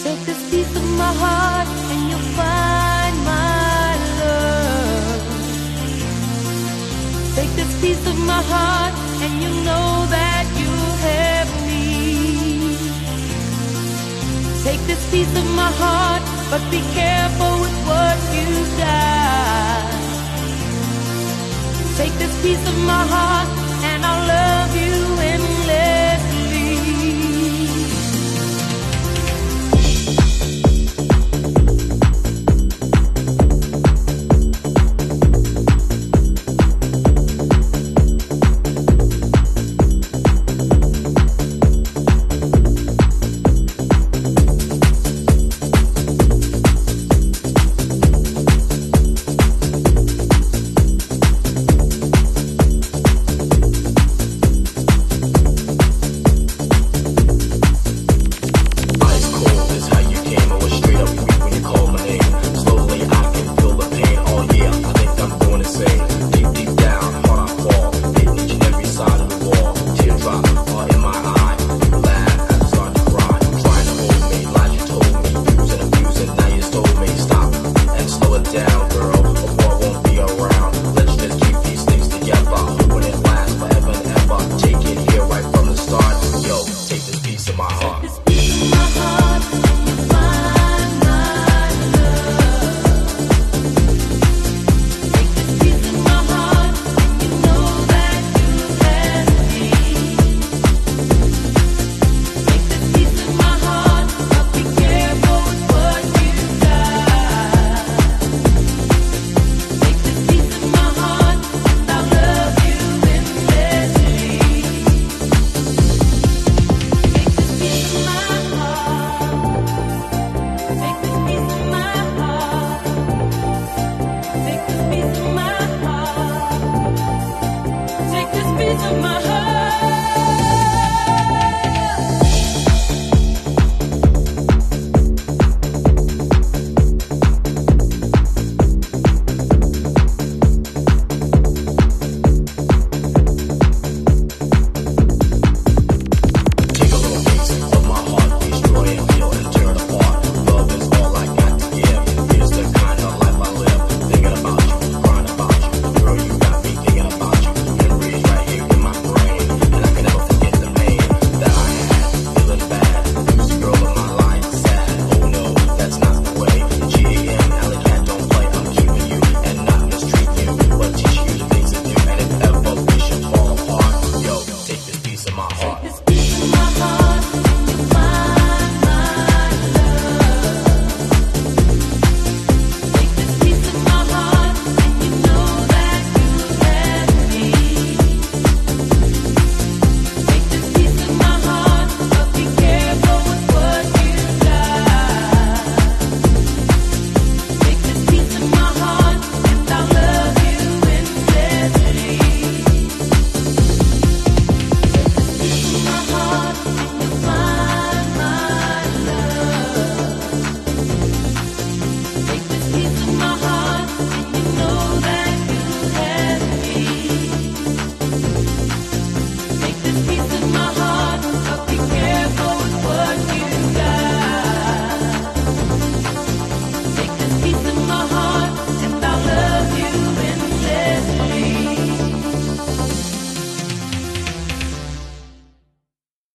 Take this piece of my heart and you'll find my love. Take this piece of my heart and you know that you have me. Take this piece of my heart, but be careful with what you got. Take this piece of my heart and I'll love you endlessly. Take this piece of my heart.